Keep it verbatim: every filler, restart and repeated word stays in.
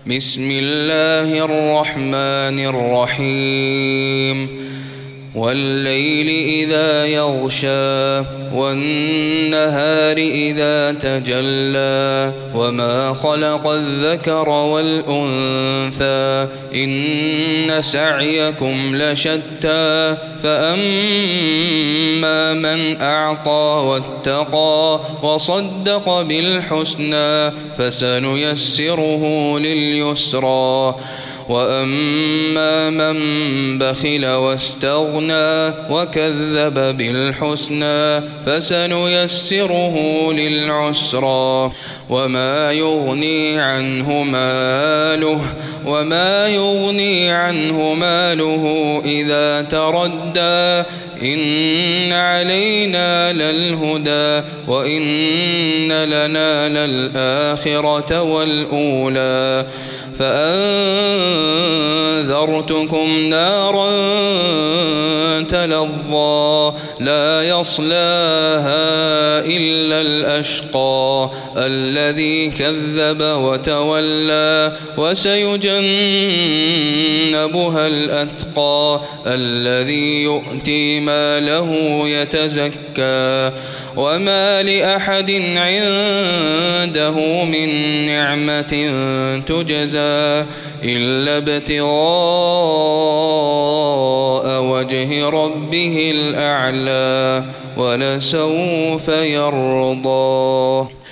بسم الله الرحمن الرحيم والليل إذا يغشى والنهار إذا تجلى وما خلق الذكر والأنثى إن سعيكم لشتى فأما من أعطى واتقى وصدق بالحسنى فسنيسره لليسرى وأما من بخل واستغنى وكذب بالحسنى فسنيسره للعسرى وما يغني عنه ماله وما يغني عنه ماله إذا تردى إن علينا للهدى وإن لنا للآخرة والأولى فأنذرتكم نارا تلظى لا يصلاها إلا الأشقى الذي كذب وتولى وسيجنبها الأتقى الذي يؤتي ماله يتزكى وما لأحد عنده من نعمة تجزى إلا ابتغاء وجه ربه الأعلى ولسوف يرضى.